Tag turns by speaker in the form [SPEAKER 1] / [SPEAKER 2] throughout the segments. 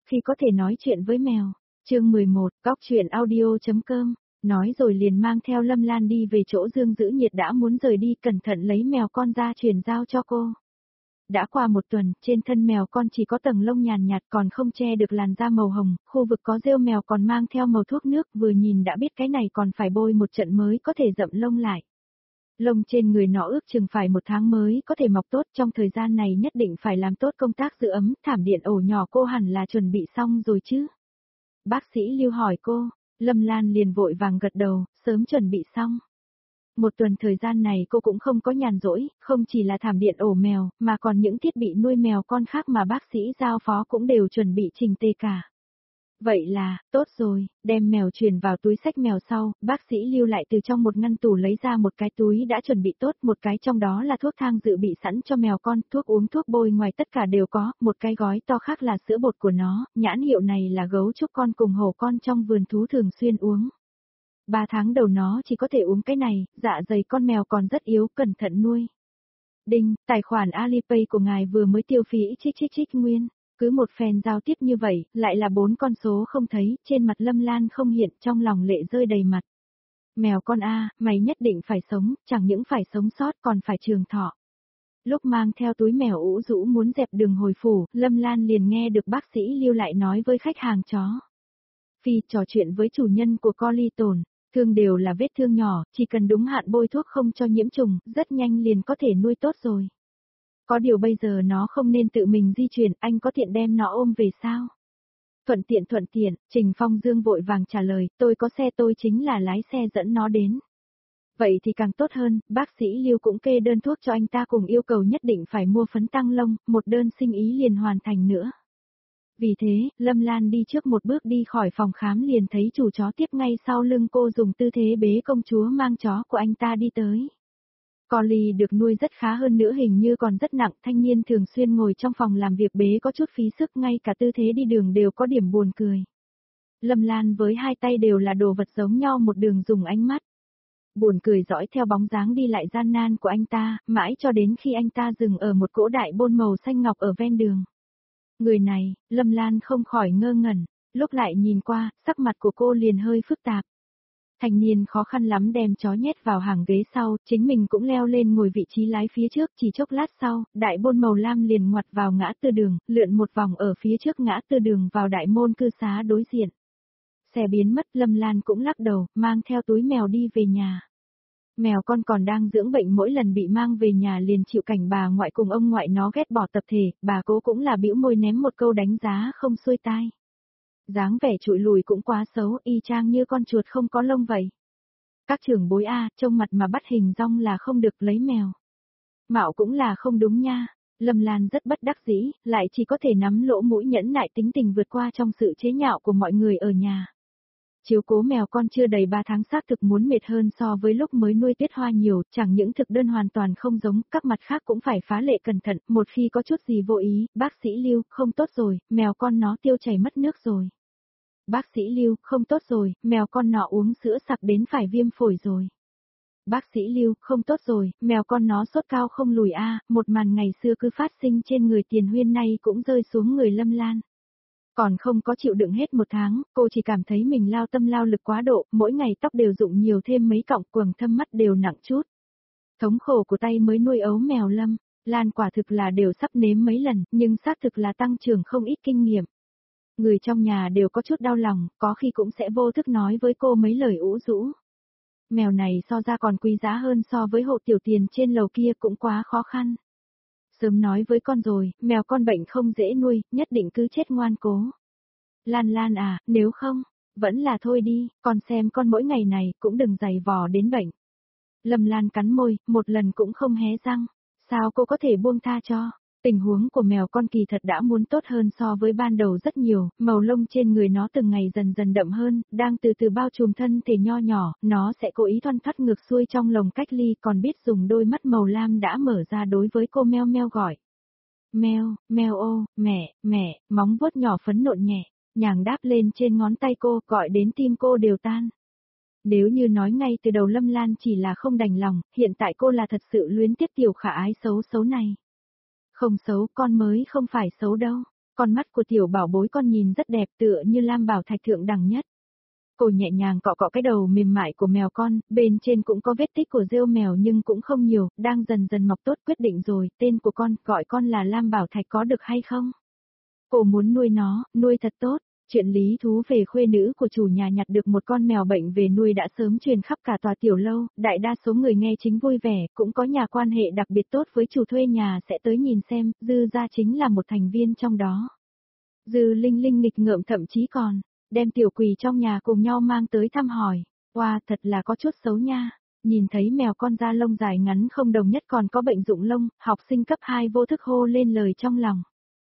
[SPEAKER 1] khi có thể nói chuyện với mèo. Chương 11, Góc truyện audio.com. Nói rồi liền mang theo Lâm Lan đi về chỗ Dương Dữ Nhiệt đã muốn rời đi, cẩn thận lấy mèo con ra truyền giao cho cô. Đã qua một tuần, trên thân mèo con chỉ có tầng lông nhàn nhạt còn không che được làn da màu hồng, khu vực có rêu mèo còn mang theo màu thuốc nước, vừa nhìn đã biết cái này còn phải bôi một trận mới có thể rậm lông lại. Lông trên người nó ước chừng phải 1 tháng mới có thể mọc tốt, trong thời gian này nhất định phải làm tốt công tác giữ ấm, thảm điện ổ nhỏ cô hẳn là chuẩn bị xong rồi chứ. Bác sĩ Lưu hỏi cô, Lâm Lan liền vội vàng gật đầu, sớm chuẩn bị xong. Một tuần thời gian này cô cũng không có nhàn rỗi, không chỉ là thảm điện ổ mèo, mà còn những thiết bị nuôi mèo con khác mà bác sĩ giao phó cũng đều chuẩn bị chỉnh tề cả. Vậy là, tốt rồi, đem mèo truyền vào túi xách mèo sau, bác sĩ Lưu lại từ trong một ngăn tủ lấy ra một cái túi đã chuẩn bị tốt, một cái trong đó là thuốc thang dự bị sẵn cho mèo con, thuốc uống thuốc bôi ngoài tất cả đều có, một cái gói to khác là sữa bột của nó, nhãn hiệu này là gấu trúc con cùng hổ con trong vườn thú thường xuyên uống. 3 tháng đầu nó chỉ có thể uống cái này, dạ dày con mèo còn rất yếu, cẩn thận nuôi. Đinh, tài khoản Alipay của ngài vừa mới tiêu phí trích nguyên. Cứ một phen giao tiếp như vậy, lại là 4 con số không thấy, trên mặt Lâm Lan không hiện, trong lòng lệ rơi đầy mặt. Mèo con a, mày nhất định phải sống, chẳng những phải sống sót còn phải trường thọ. Lúc mang theo túi mèo ủ rũ muốn dẹp đường hồi phủ, Lâm Lan liền nghe được bác sĩ Lưu lại nói với khách hàng chó. Phi trò chuyện với chủ nhân của Collie tồn, thương đều là vết thương nhỏ, chỉ cần đúng hạn bôi thuốc không cho nhiễm trùng, rất nhanh liền có thể nuôi tốt rồi. Có điều bây giờ nó không nên tự mình di chuyển, anh có tiện đem nó ôm về sao? Thuận tiện, Trình Phong Dương vội vàng trả lời, tôi có xe, tôi chính là lái xe dẫn nó đến. Vậy thì càng tốt hơn, bác sĩ Lưu cũng kê đơn thuốc cho anh ta cùng yêu cầu nhất định phải mua phấn tăng lông, một đơn sinh ý liền hoàn thành nữa. Vì thế, Lâm Lan đi trước một bước đi khỏi phòng khám liền thấy chủ chó tiếp ngay sau lưng cô dùng tư thế bế công chúa mang chó của anh ta đi tới. Collie được nuôi rất khá hơn nữa, hình như còn rất nặng, thanh niên thường xuyên ngồi trong phòng làm việc bế có chút phí sức, ngay cả tư thế đi đường đều có điểm buồn cười. Lâm Lan với hai tay đều là đồ vật giống nhau một đường dùng ánh mắt. Buồn cười dõi theo bóng dáng đi lại gian nan của anh ta, mãi cho đến khi anh ta dừng ở một cỗ đại bôn màu xanh ngọc ở ven đường. Người này, Lâm Lan không khỏi ngơ ngẩn, lúc lại nhìn qua, sắc mặt của cô liền hơi phức tạp. Thanh niên khó khăn lắm đem chó nhét vào hàng ghế sau, chính mình cũng leo lên ngồi vị trí lái phía trước, chỉ chốc lát sau, đại bôn màu lam liền ngoặt vào ngã tư đường, lượn một vòng ở phía trước ngã tư đường vào đại môn cư xá đối diện. Xe biến mất, Lâm Lan cũng lắc đầu, mang theo túi mèo đi về nhà. Mèo con còn đang dưỡng bệnh, mỗi lần bị mang về nhà liền chịu cảnh bà ngoại cùng ông ngoại nó ghét bỏ tập thể, bà cố cũng là bĩu môi ném một câu đánh giá không xuôi tai. Dáng vẻ trụi lùi cũng quá xấu, y chang như con chuột không có lông vậy. Các trưởng bối trông mặt mà bắt hình dong là không được, lấy mèo. Mạo cũng là không đúng nha. Lâm Lan rất bất đắc dĩ, lại chỉ có thể nắm lỗ mũi nhẫn nại tính tình vượt qua trong sự chế nhạo của mọi người ở nhà. Chiếu cố mèo con chưa đầy 3 tháng xác thực muốn mệt hơn so với lúc mới nuôi Tuyết Hoa nhiều, chẳng những thực đơn hoàn toàn không giống, các mặt khác cũng phải phá lệ cẩn thận, một khi có chút gì vô ý, bác sĩ Lưu, không tốt rồi, mèo con nó tiêu chảy mất nước rồi. Bác sĩ Lưu, không tốt rồi, mèo con nó uống sữa sặc đến phải viêm phổi rồi. Bác sĩ Lưu, không tốt rồi, mèo con nó sốt cao không lùi một màn ngày xưa cứ phát sinh trên người Tiền Huyên nay cũng rơi xuống người Lâm Lan. Còn không có chịu đựng hết 1 tháng, cô chỉ cảm thấy mình lao tâm lao lực quá độ, mỗi ngày tóc đều rụng nhiều thêm mấy cọng, quầng thâm mắt đều nặng chút. Thống khổ của tay mới nuôi ấu mèo Lâm Lan quả thực là đều sắp nếm mấy lần, nhưng xác thực là tăng trưởng không ít kinh nghiệm. Người trong nhà đều có chút đau lòng, có khi cũng sẽ vô thức nói với cô mấy lời ủ rũ. Mèo này so ra còn quý giá hơn so với hộ tiểu Tiền trên lầu kia, cũng quá khó khăn. Sớm nói với con rồi, mèo con bệnh không dễ nuôi, nhất định cứ chết ngoan cố. Lan nếu không, vẫn là thôi đi, con xem con mỗi ngày này cũng đừng giày vò đến bệnh. Lâm Lan cắn môi, một lần cũng không hé răng, sao cô có thể buông tha cho? Tình huống của mèo con kỳ thật đã muốn tốt hơn so với ban đầu rất nhiều, màu lông trên người nó từng ngày dần dần đậm hơn, đang từ từ bao trùm thân thể nho nhỏ, nó sẽ cố ý thoăn thoắt ngược xuôi trong lồng cách ly, còn biết dùng đôi mắt màu lam đã mở ra đối với cô meo meo gọi. Meo ô, mẹ, móng vuốt nhỏ phấn nộn nhẹ, nhàng đáp lên trên ngón tay cô, gọi đến tim cô đều tan. Nếu như nói ngay từ đầu Lâm Lan chỉ là không đành lòng, hiện tại cô là thật sự luyến tiếc tiểu khả ái xấu này. Không xấu, con mới không phải xấu đâu. Con mắt của tiểu bảo bối con nhìn rất đẹp tựa như lam bảo thạch thượng đẳng nhất. Cô nhẹ nhàng cọ cọ cái đầu mềm mại của mèo con, bên trên cũng có vết tích của rêu mèo nhưng cũng không nhiều, đang dần dần mọc tốt. Quyết định rồi, tên của con, gọi con là Lam Bảo Thạch có được hay không? Cô muốn nuôi nó, nuôi thật tốt. Chuyện lý thú về khuê nữ của chủ nhà nhặt được một con mèo bệnh về nuôi đã sớm truyền khắp cả tòa tiểu lâu, đại đa số người nghe chính vui vẻ, cũng có nhà quan hệ đặc biệt tốt với chủ thuê nhà sẽ tới nhìn xem, Dư gia chính là một thành viên trong đó. Dư Linh Linh nghịch ngợm thậm chí còn đem tiểu quỷ trong nhà cùng nhau mang tới thăm hỏi. Wow, thật là có chút xấu nha. Nhìn thấy mèo con da lông dài ngắn không đồng nhất còn có bệnh rụng lông, học sinh cấp 2 vô thức hô lên lời trong lòng.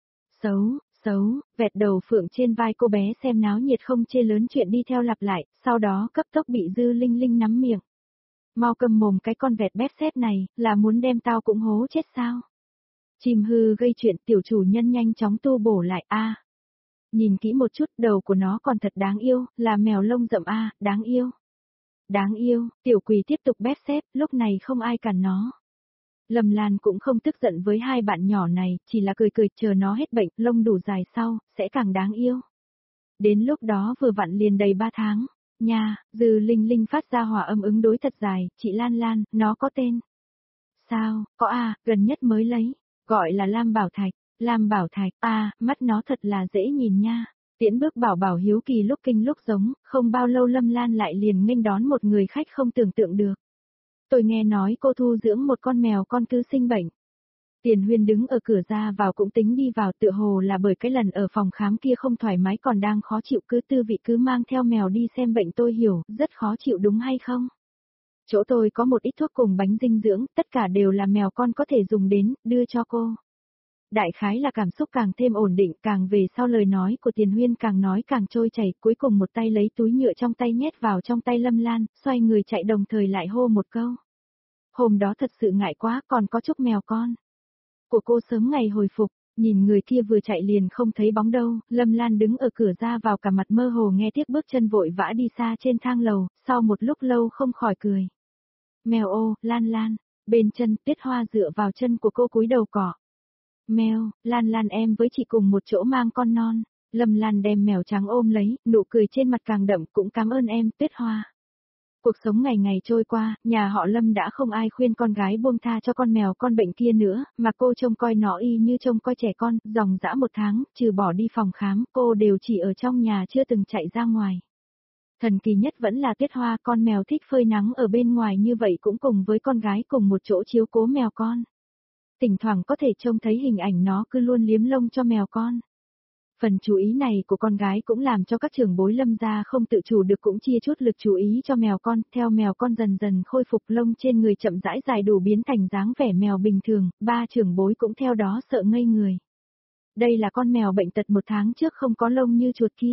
[SPEAKER 1] Xấu, xấu, vẹt đầu phượng trên vai cô bé xem náo nhiệt không chê lớn chuyện đi theo lặp lại, sau đó cấp tốc bị Dư Linh Linh nắm miệng. Mau cầm mồm cái con vẹt bép xếp này, là muốn đem tao cũng hố chết sao? Chim hư gây chuyện tiểu chủ nhân nhanh chóng tu bổ lại a. Nhìn kỹ một chút, đầu của nó còn thật đáng yêu, là mèo lông rậm a, đáng yêu. Đáng yêu, tiểu quỷ tiếp tục bép xếp, lúc này không ai cản nó. Lâm Lan cũng không tức giận với hai bạn nhỏ này, chỉ là cười cười chờ nó hết bệnh, lông đủ dài sau, sẽ càng đáng yêu. Đến lúc đó vừa vặn liền đầy 3 tháng. Nha, Dư Linh Linh phát ra hòa âm ứng đối thật dài, chị Lan Lan, nó có tên. Sao, có à, gần nhất mới lấy, gọi là Lam Bảo Thạch. Lam Bảo Thạch, mắt nó thật là dễ nhìn nha. Tiễn bước bảo bảo hiếu kỳ lúc kinh lúc giống, không bao lâu Lâm Lan lại liền nghênh đón một người khách không tưởng tượng được. Tôi nghe nói cô thu dưỡng một con mèo con cứ sinh bệnh. Tiền Huyên đứng ở cửa ra vào cũng tính đi vào, tựa hồ là bởi cái lần ở phòng khám kia không thoải mái còn đang khó chịu, cứ tư vị cứ mang theo mèo đi xem bệnh. Tôi hiểu, rất khó chịu đúng hay không? Chỗ tôi có một ít thuốc cùng bánh dinh dưỡng, tất cả đều là mèo con có thể dùng đến, đưa cho cô. Đại khái là cảm xúc càng thêm ổn định, càng về sau lời nói của Tiền Huyên càng nói càng trôi chảy, cuối cùng một tay lấy túi nhựa trong tay nhét vào trong tay Lâm Lan, xoay người chạy đồng thời lại hô một câu. Hôm đó thật sự ngại quá, còn có chúc mèo con của cô sớm ngày hồi phục, nhìn người kia vừa chạy liền không thấy bóng đâu, Lâm Lan đứng ở cửa ra vào cả mặt mơ hồ nghe tiếc bước chân vội vã đi xa trên thang lầu, sau một lúc lâu không khỏi cười. Mèo ô, Lan Lan, bên chân Tuyết Hoa dựa vào chân của cô cúi đầu cọ. Mèo, Lan Lan em với chị cùng một chỗ mang con non. Lâm Lan đem mèo trắng ôm lấy, nụ cười trên mặt càng đậm, cũng cảm ơn em, Tuyết Hoa. Cuộc sống ngày ngày trôi qua, nhà họ Lâm đã không ai khuyên con gái buông tha cho con mèo con bệnh kia nữa, mà cô trông coi nó y như trông coi trẻ con, dòng dã 1 tháng, trừ bỏ đi phòng khám, cô đều chỉ ở trong nhà chưa từng chạy ra ngoài. Thần kỳ nhất vẫn là Tuyết Hoa, con mèo thích phơi nắng ở bên ngoài như vậy cũng cùng với con gái cùng một chỗ chiếu cố mèo con. Thỉnh thoảng có thể trông thấy hình ảnh nó cứ luôn liếm lông cho mèo con. Phần chú ý này của con gái cũng làm cho các trưởng bối Lâm gia không tự chủ được cũng chia chút lực chú ý cho mèo con, theo mèo con dần dần khôi phục lông trên người chậm rãi dài đủ biến thành dáng vẻ mèo bình thường, 3 trưởng bối cũng theo đó sợ ngây người. Đây là con mèo bệnh tật 1 tháng trước không có lông như chuột kia.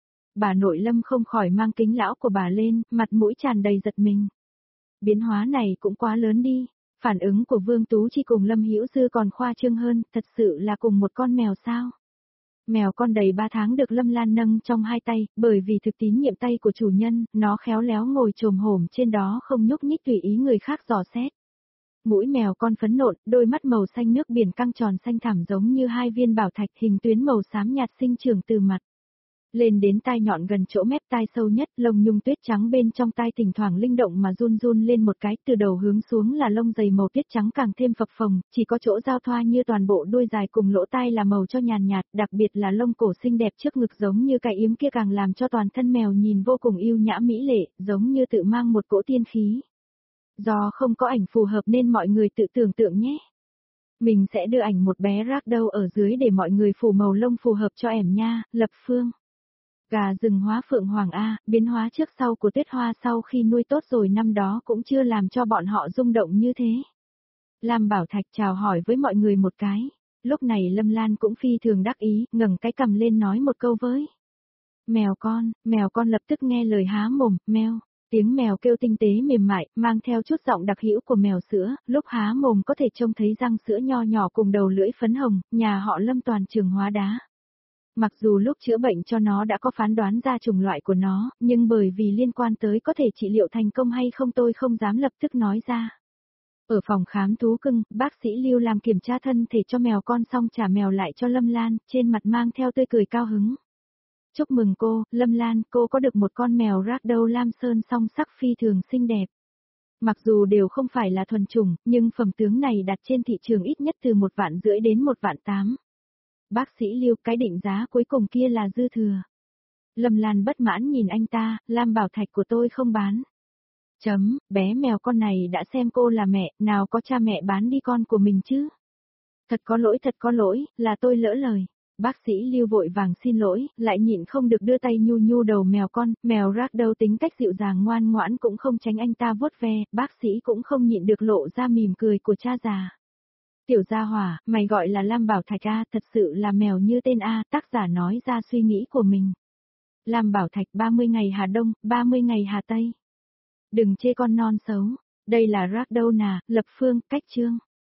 [SPEAKER 1] Bà nội Lâm không khỏi mang kính lão của bà lên, mặt mũi tràn đầy giật mình. Biến hóa này cũng quá lớn đi. Phản ứng của Vương Tú Chi cùng Lâm Hữu Dư còn khoa trương hơn, thật sự là cùng một con mèo sao? Mèo con đầy 3 tháng được Lâm Lan nâng trong 2 tay, bởi vì thực tín nhiệm tay của chủ nhân, nó khéo léo ngồi chồm hổm trên đó không nhúc nhích tùy ý người khác dò xét. Mũi mèo con phấn nộn, đôi mắt màu xanh nước biển căng tròn xanh thẳm giống như 2 viên bảo thạch, hình tuyến màu xám nhạt sinh trưởng từ mặt lên đến tai nhọn gần chỗ mép tai sâu nhất, lông nhung tuyết trắng bên trong tai thỉnh thoảng linh động mà run run lên một cái, từ đầu hướng xuống là lông dày màu tuyết trắng càng thêm phập phồng, chỉ có chỗ giao thoa như toàn bộ đuôi dài cùng lỗ tai là màu cho nhàn nhạt, đặc biệt là lông cổ xinh đẹp trước ngực giống như cái yếm kia càng làm cho toàn thân mèo nhìn vô cùng yêu nhã mỹ lệ, giống như tự mang một cỗ tiên khí. Do không có ảnh phù hợp nên mọi người tự tưởng tượng nhé. Mình sẽ đưa ảnh một bé ragdoll ở dưới để mọi người phủ màu lông phù hợp cho ẻm nha, Lập Phương. Gà rừng hóa phượng hoàng A, biến hóa trước sau của Tuyết Hoa sau khi nuôi tốt rồi năm đó cũng chưa làm cho bọn họ rung động như thế. Lam Bảo Thạch chào hỏi với mọi người một cái. Lúc này Lâm Lan cũng phi thường đắc ý, ngẩng cái cằm lên nói một câu với. Mèo con lập tức nghe lời há mồm, meo. Tiếng mèo kêu tinh tế mềm mại, mang theo chút giọng đặc hữu của mèo sữa, lúc há mồm có thể trông thấy răng sữa nho nhỏ cùng đầu lưỡi phấn hồng, nhà họ Lâm toàn trường hóa đá. Mặc dù lúc chữa bệnh cho nó đã có phán đoán ra chủng loại của nó, nhưng bởi vì liên quan tới có thể trị liệu thành công hay không tôi không dám lập tức nói ra. Ở phòng khám thú cưng, bác sĩ Lưu làm kiểm tra thân thể cho mèo con xong trả mèo lại cho Lâm Lan, trên mặt mang theo tươi cười cao hứng. Chúc mừng cô, Lâm Lan, cô có được một con mèo Ragdoll Lam Sơn song sắc phi thường xinh đẹp. Mặc dù đều không phải là thuần chủng, nhưng phẩm tướng này đặt trên thị trường ít nhất từ 1,5 vạn đến 1,8 vạn. Bác sĩ Lưu, cái định giá cuối cùng kia là dư thừa. Lâm Lan bất mãn nhìn anh ta, Lam Bảo Thạch của tôi không bán. Bé mèo con này đã xem cô là mẹ, nào có cha mẹ bán đi con của mình chứ. Thật có lỗi, là tôi lỡ lời. Bác sĩ Lưu vội vàng xin lỗi, lại nhịn không được đưa tay nhu nhu đầu mèo con, mèo Ragdoll tính cách dịu dàng ngoan ngoãn cũng không tránh anh ta vuốt ve, bác sĩ cũng không nhịn được lộ ra mỉm cười của cha già. Tiểu gia hỏa, mày gọi là Lam Bảo Thạch A, thật sự là mèo như tên A, tác giả nói ra suy nghĩ của mình. Lam Bảo Thạch 30 ngày Hà Đông, 30 ngày Hà Tây. Đừng chê con non xấu, đây là Ragdoll nà, lập phương, cách chương.